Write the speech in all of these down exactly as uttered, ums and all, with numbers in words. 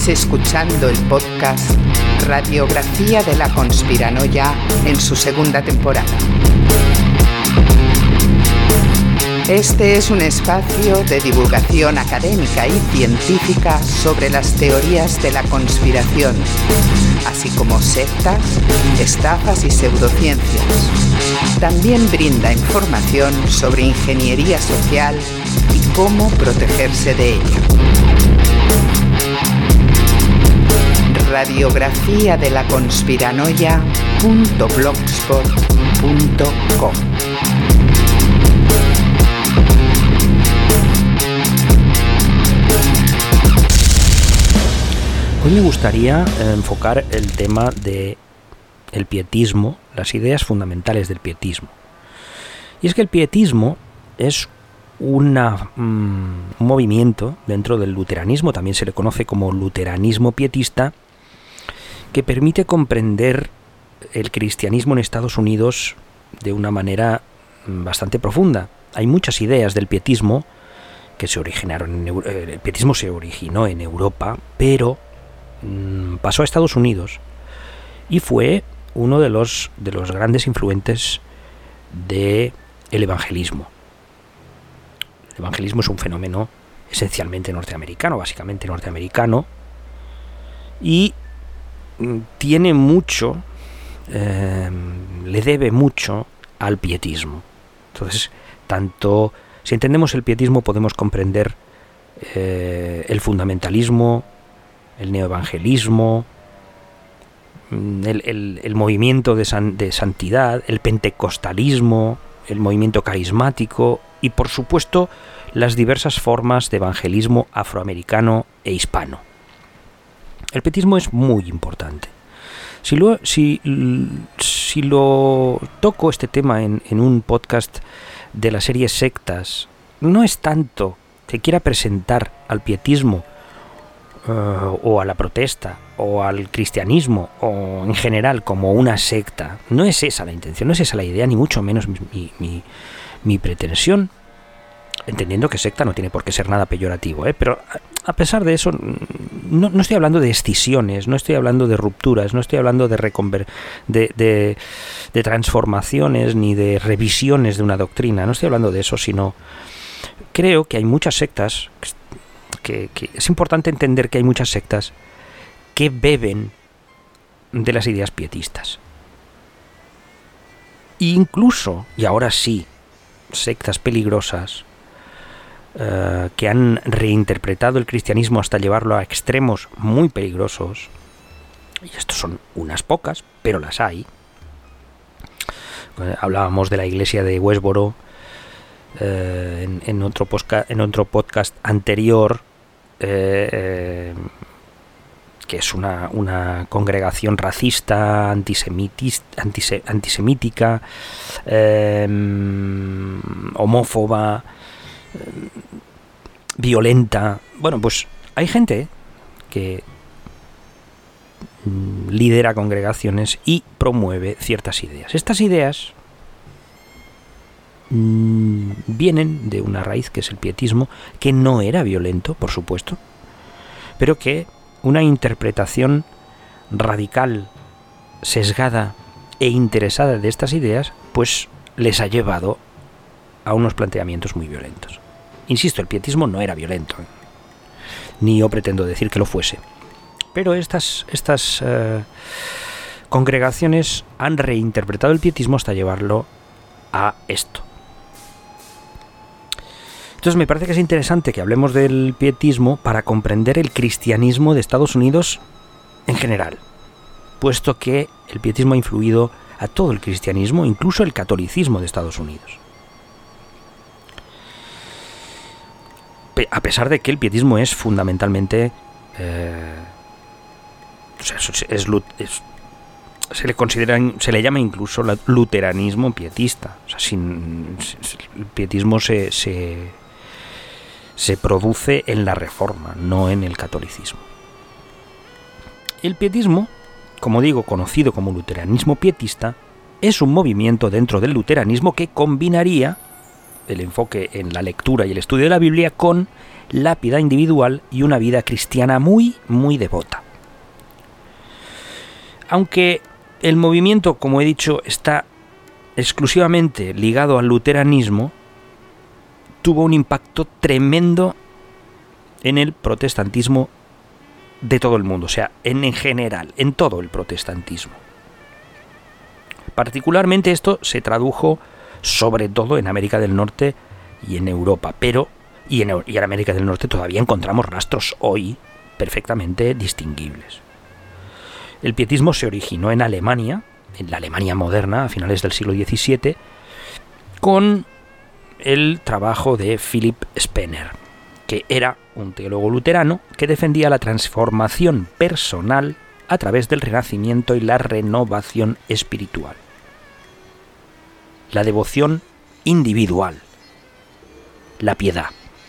escuchando el podcast Radiografía de la Conspiranoia en su segunda temporada. Este es un espacio de divulgación académica y científica sobre las teorías de la conspiración, así como sectas, estafas y pseudociencias. También brinda información sobre ingeniería social y cómo protegerse de ella. Radiografía de la Conspiranoia punto blogspot punto com. Hoy me gustaría enfocar el tema de el pietismo, las ideas fundamentales del pietismo. Y es que el pietismo es una, um, un movimiento dentro del luteranismo, también se le conoce como luteranismo pietista, que permite comprender el cristianismo en Estados Unidos de una manera bastante profunda. Hay muchas ideas del pietismo que se originaron en Euro- el pietismo se originó en Europa, pero mmm, pasó a Estados Unidos y fue uno de los de los grandes influentes de el evangelismo. El evangelismo es un fenómeno esencialmente norteamericano, básicamente norteamericano, y tiene mucho, eh, le debe mucho al pietismo. Entonces, tanto si entendemos el pietismo podemos comprender eh, el fundamentalismo, el neoevangelismo, el, el, el movimiento de, san, de santidad, el pentecostalismo, el movimiento carismático y, por supuesto, las diversas formas de evangelismo afroamericano e hispano. El pietismo es muy importante. Si lo, si, si lo toco este tema en, en un podcast de la serie Sectas, no es tanto que quiera presentar al pietismo uh, o a la protesta o al cristianismo o en general como una secta. No es esa la intención, no es esa la idea, ni mucho menos mi, mi, mi pretensión, entendiendo que secta no tiene por qué ser nada peyorativo, ¿eh? Pero a pesar de eso, no, no estoy hablando de escisiones, no estoy hablando de rupturas, no estoy hablando de, reconver- de, de, de transformaciones ni de revisiones de una doctrina, no estoy hablando de eso, sino creo que hay muchas sectas, que, que es importante entender que hay muchas sectas que beben de las ideas pietistas. E incluso, y ahora sí, sectas peligrosas, Uh, que han reinterpretado el cristianismo hasta llevarlo a extremos muy peligrosos, y estos son unas pocas, pero las hay. Uh, hablábamos de la iglesia de Westboro uh, en, en, otro posca, en otro podcast anterior, uh, uh, que es una, una congregación racista, antisemitis, antise, antisemítica, uh, homófoba, violenta. Bueno, pues hay gente que lidera congregaciones y promueve ciertas ideas. Estas ideas mmm, vienen de una raíz que es el pietismo, que no era violento, por supuesto, pero que una interpretación radical, sesgada e interesada de estas ideas, pues les ha llevado a unos planteamientos muy violentos. Insisto, el pietismo no era violento, ¿eh? Ni yo pretendo decir que lo fuese. Pero estas, estas eh, congregaciones han reinterpretado el pietismo hasta llevarlo a esto. Entonces me parece que es interesante que hablemos del pietismo para comprender el cristianismo de Estados Unidos en general, puesto que el pietismo ha influido a todo el cristianismo, incluso el catolicismo de Estados Unidos. A pesar de que el pietismo es fundamentalmente eh, o sea, es, es, es, se le considera, se le llama incluso luteranismo pietista. O sea, sin, el pietismo se, se se produce en la Reforma, no en el catolicismo. El pietismo, como digo, conocido como luteranismo pietista, es un movimiento dentro del luteranismo que combinaría el enfoque en la lectura y el estudio de la Biblia con la piedad individual y una vida cristiana muy, muy devota. Aunque el movimiento, como he dicho, está exclusivamente ligado al luteranismo, tuvo un impacto tremendo en el protestantismo de todo el mundo, o sea, en, en general, en todo el protestantismo. Particularmente esto se tradujo sobre todo en América del Norte y en Europa, pero y en, y en América del Norte todavía encontramos rastros hoy perfectamente distinguibles. El pietismo se originó en Alemania, en la Alemania moderna, a finales del siglo diecisiete, con el trabajo de Philipp Spener, que era un teólogo luterano que defendía la transformación personal a través del renacimiento y la renovación espiritual. La devoción individual, la piedad.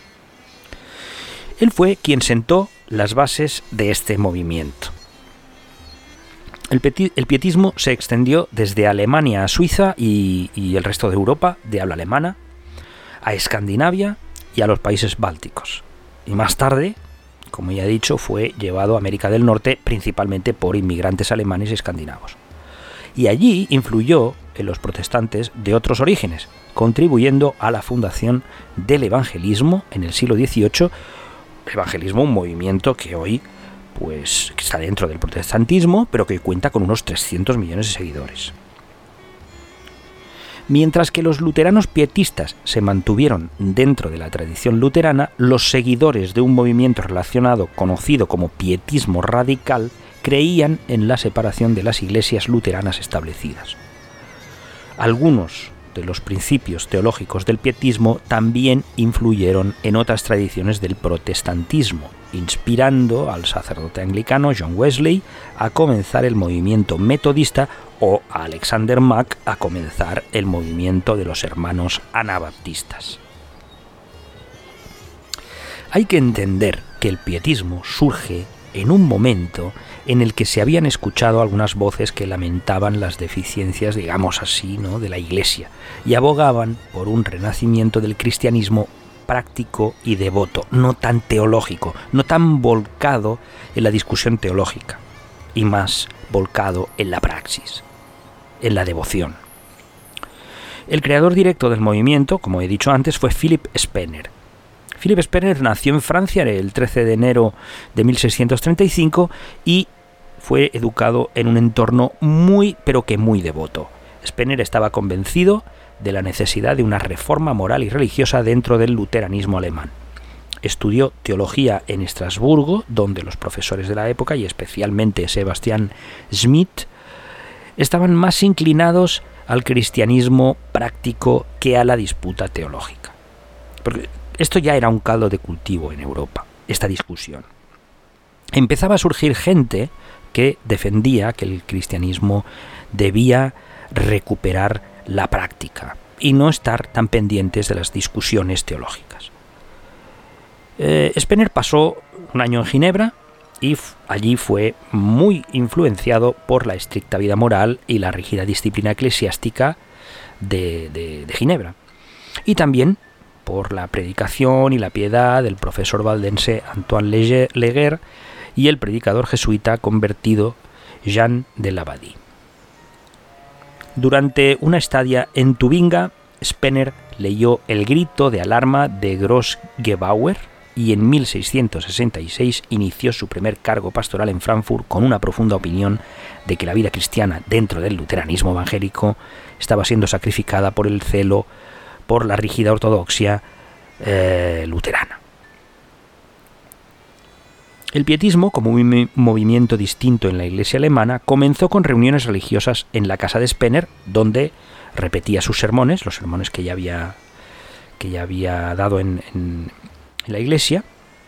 Él fue quien sentó las bases de este movimiento. El, peti- el pietismo se extendió desde Alemania a Suiza y, y el resto de Europa, de habla alemana, a Escandinavia y a los países bálticos. Y más tarde, como ya he dicho, fue llevado a América del Norte principalmente por inmigrantes alemanes y escandinavos. Y allí influyó en los protestantes de otros orígenes, contribuyendo a la fundación del evangelismo en el siglo dieciocho. El evangelismo, un movimiento que hoy pues, está dentro del protestantismo, pero que cuenta con unos trescientos millones de seguidores. Mientras que los luteranos pietistas se mantuvieron dentro de la tradición luterana, los seguidores de un movimiento relacionado conocido como pietismo radical creían en la separación de las iglesias luteranas establecidas. Algunos de los principios teológicos del pietismo también influyeron en otras tradiciones del protestantismo, inspirando al sacerdote anglicano John Wesley a comenzar el movimiento metodista o a Alexander Mack a comenzar el movimiento de los hermanos anabaptistas. Hay que entender que el pietismo surge en un momento en el que se habían escuchado algunas voces que lamentaban las deficiencias, digamos así, ¿no?, de la Iglesia y abogaban por un renacimiento del cristianismo práctico y devoto, no tan teológico, no tan volcado en la discusión teológica y más volcado en la praxis, en la devoción. El creador directo del movimiento, como he dicho antes, fue Philipp Spener. Philipp Spener nació en Francia el trece de enero de mil seiscientos treinta y cinco y fue educado en un entorno muy, pero que muy devoto. Spener estaba convencido de la necesidad de una reforma moral y religiosa dentro del luteranismo alemán. Estudió teología en Estrasburgo, donde los profesores de la época, y especialmente Sebastian Schmidt, estaban más inclinados al cristianismo práctico que a la disputa teológica. Porque esto ya era un caldo de cultivo en Europa, esta discusión. Empezaba a surgir gente que defendía que el cristianismo debía recuperar la práctica y no estar tan pendientes de las discusiones teológicas. Eh, Spener pasó un año en Ginebra y f- allí fue muy influenciado por la estricta vida moral y la rígida disciplina eclesiástica de, de, de Ginebra. Y también por la predicación y la piedad del profesor valdense Antoine Leguer y el predicador jesuita convertido Jean de Labadie. Durante una estadia en Tubinga, Spener leyó el grito de alarma de Gross-Gebauer y en mil seiscientos sesenta y seis inició su primer cargo pastoral en Frankfurt con una profunda opinión de que la vida cristiana dentro del luteranismo evangélico estaba siendo sacrificada por el celo por la rígida ortodoxia eh, luterana. El pietismo, como un movimiento distinto en la Iglesia alemana, comenzó con reuniones religiosas en la casa de Spener, donde repetía sus sermones, los sermones que ya había, que ya había dado en, en, en la Iglesia,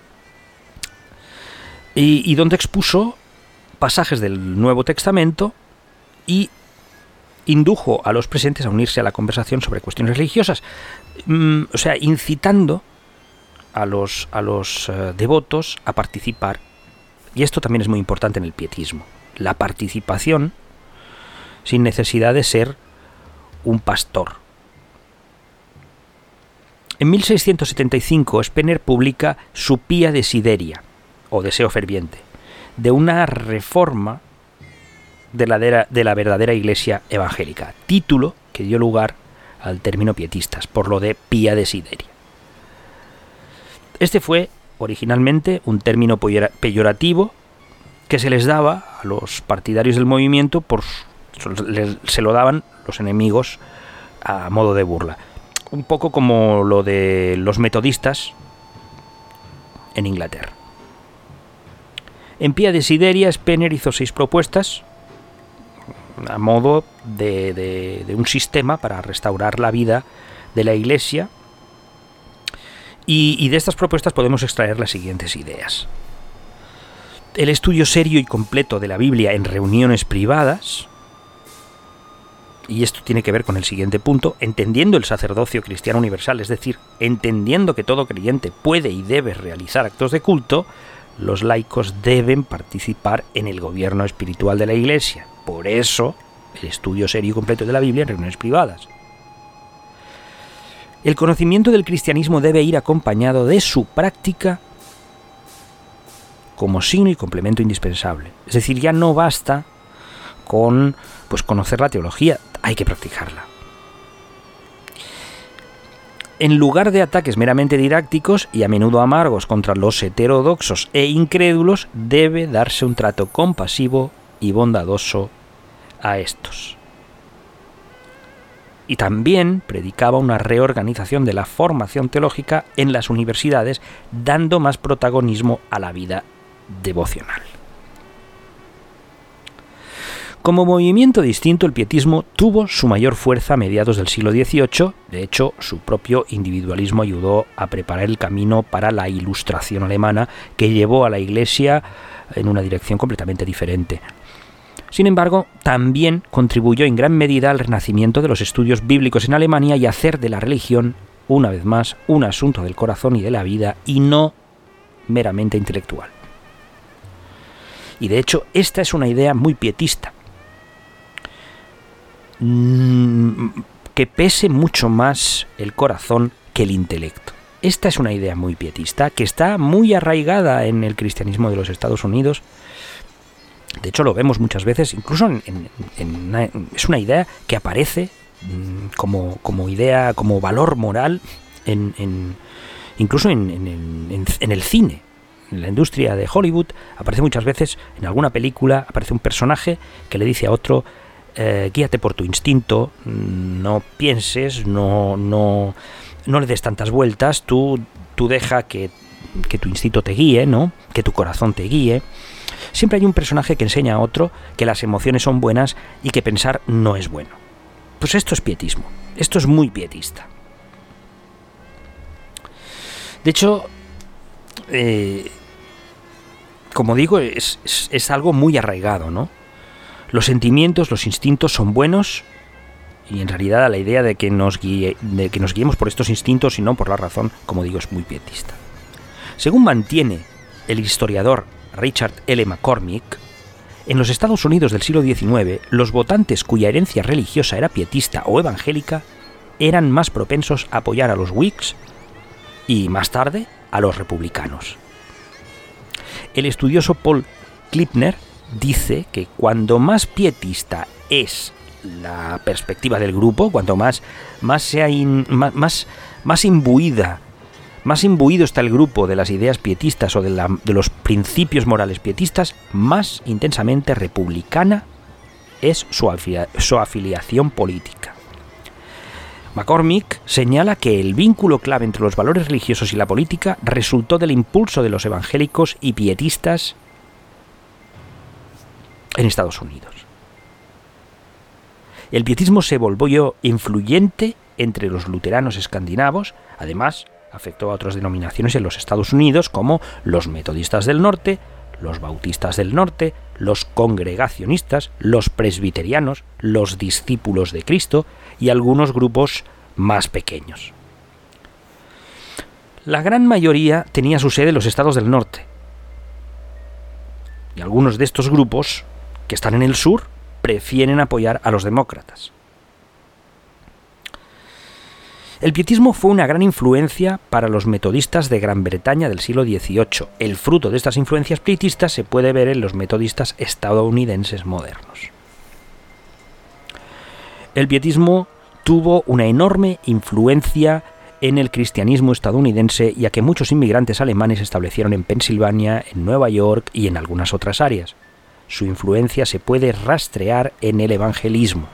y, y donde expuso pasajes del Nuevo Testamento y indujo a los presentes a unirse a la conversación sobre cuestiones religiosas, mm, o sea, incitando a los, a los uh, devotos a participar. Y esto también es muy importante en el pietismo, la participación sin necesidad de ser un pastor. En mil seiscientos setenta y cinco, Spener publica su Pia Desideria, o Deseo Ferviente, de una reforma de la, de la, de la verdadera Iglesia evangélica, título que dio lugar al término pietistas, por lo de Pia Desideria. Este fue originalmente un término peyorativo que se les daba a los partidarios del movimiento, por, se lo daban los enemigos a modo de burla. Un poco como lo de los metodistas en Inglaterra. En Pia Desideria, Spener hizo seis propuestas a modo de, de, de un sistema para restaurar la vida de la Iglesia, y, y de estas propuestas podemos extraer las siguientes ideas. El estudio serio y completo de la Biblia en reuniones privadas, y esto tiene que ver con el siguiente punto, entendiendo el sacerdocio cristiano universal, es decir, entendiendo que todo creyente puede y debe realizar actos de culto, los laicos deben participar en el gobierno espiritual de la Iglesia. Por eso, el estudio serio y completo de la Biblia en reuniones privadas. El conocimiento del cristianismo debe ir acompañado de su práctica como signo y complemento indispensable. Es decir, ya no basta con pues conocer la teología, hay que practicarla. En lugar de ataques meramente didácticos y a menudo amargos contra los heterodoxos e incrédulos, debe darse un trato compasivo y bondadoso a estos. Y también predicaba una reorganización de la formación teológica en las universidades, dando más protagonismo a la vida devocional. Como movimiento distinto, el pietismo tuvo su mayor fuerza a mediados del siglo dieciocho. De hecho, su propio individualismo ayudó a preparar el camino para la Ilustración alemana, que llevó a la Iglesia en una dirección completamente diferente. Sin embargo, también contribuyó en gran medida al renacimiento de los estudios bíblicos en Alemania y a hacer de la religión, una vez más, un asunto del corazón y de la vida, y no meramente intelectual. Y de hecho, esta es una idea muy pietista, que pese mucho más el corazón que el intelecto. Esta es una idea muy pietista, que está muy arraigada en el cristianismo de los Estados Unidos. De hecho, lo vemos muchas veces, incluso en, en, en una, es una idea que aparece como, como idea, como valor moral, en, en, incluso en, en, en, en el cine. En la industria de Hollywood aparece muchas veces, en alguna película, aparece un personaje que le dice a otro: Eh, guíate por tu instinto, no pienses, no, no, no le des tantas vueltas, tú, tú deja que, que tu instinto te guíe, ¿no? Que tu corazón te guíe. Siempre hay un personaje que enseña a otro que las emociones son buenas y que pensar no es bueno. Pues esto es pietismo, esto es muy pietista. De hecho, eh, como digo, es, es, es algo muy arraigado, ¿no? Los sentimientos, los instintos son buenos, y en realidad la idea de que nos guíe, de que nos guiemos por estos instintos y no por la razón, como digo, es muy pietista. Según mantiene el historiador Richard L. McCormick, en los Estados Unidos del siglo diecinueve, los votantes cuya herencia religiosa era pietista o evangélica eran más propensos a apoyar a los Whigs y, más tarde, a los republicanos. El estudioso Paul Klipner dice que cuando más pietista es la perspectiva del grupo, cuanto más más sea in, más, más más imbuida, más imbuido está el grupo de las ideas pietistas o de, la, de los principios morales pietistas, más intensamente republicana es su, afilia, su afiliación política. McCormick señala que el vínculo clave entre los valores religiosos y la política resultó del impulso de los evangélicos y pietistas en Estados Unidos. El pietismo se volvió influyente entre los luteranos escandinavos, además afectó a otras denominaciones en los Estados Unidos como los metodistas del norte, los bautistas del norte, los congregacionistas, los presbiterianos, los discípulos de Cristo y algunos grupos más pequeños. La gran mayoría tenía su sede en los estados del norte, y algunos de estos grupos que están en el sur prefieren apoyar a los demócratas. El pietismo fue una gran influencia para los metodistas de Gran Bretaña del siglo dieciocho. El fruto de estas influencias pietistas se puede ver en los metodistas estadounidenses modernos. El pietismo tuvo una enorme influencia en el cristianismo estadounidense, ya que muchos inmigrantes alemanes se establecieron en Pensilvania, en Nueva York y en algunas otras áreas. Su influencia se puede rastrear en el evangelismo.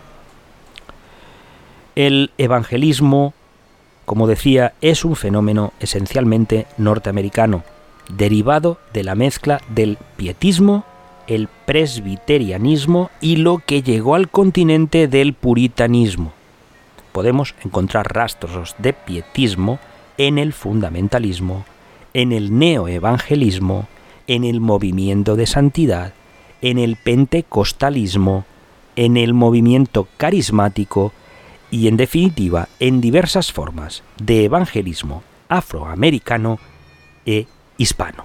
El evangelismo, como decía, es un fenómeno esencialmente norteamericano, derivado de la mezcla del pietismo, el presbiterianismo y lo que llegó al continente del puritanismo. Podemos encontrar rastros de pietismo en el fundamentalismo, en el neoevangelismo, en el movimiento de santidad, en el pentecostalismo, en el movimiento carismático y, en definitiva, en diversas formas de evangelismo afroamericano e hispano.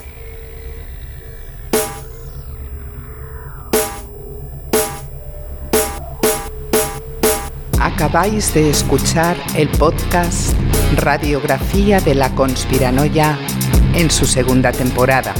Acabáis de escuchar el podcast Radiografía de la Conspiranoia en su segunda temporada.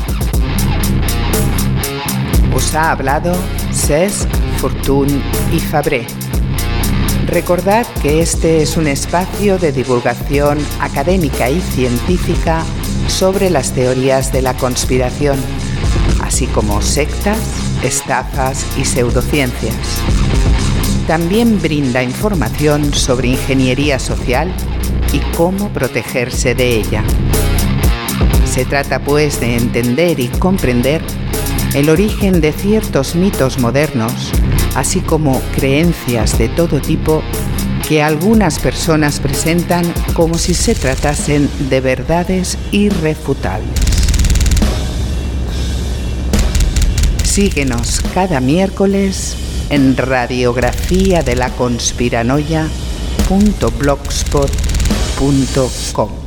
Os ha hablado Cesc Fortuny y Fabré. Recordad que este es un espacio de divulgación académica y científica sobre las teorías de la conspiración, así como sectas, estafas y pseudociencias. También brinda información sobre ingeniería social y cómo protegerse de ella. Se trata, pues, de entender y comprender el origen de ciertos mitos modernos, así como creencias de todo tipo que algunas personas presentan como si se tratasen de verdades irrefutables. Síguenos cada miércoles en radiografía de la conspiranoia punto blogspot punto com.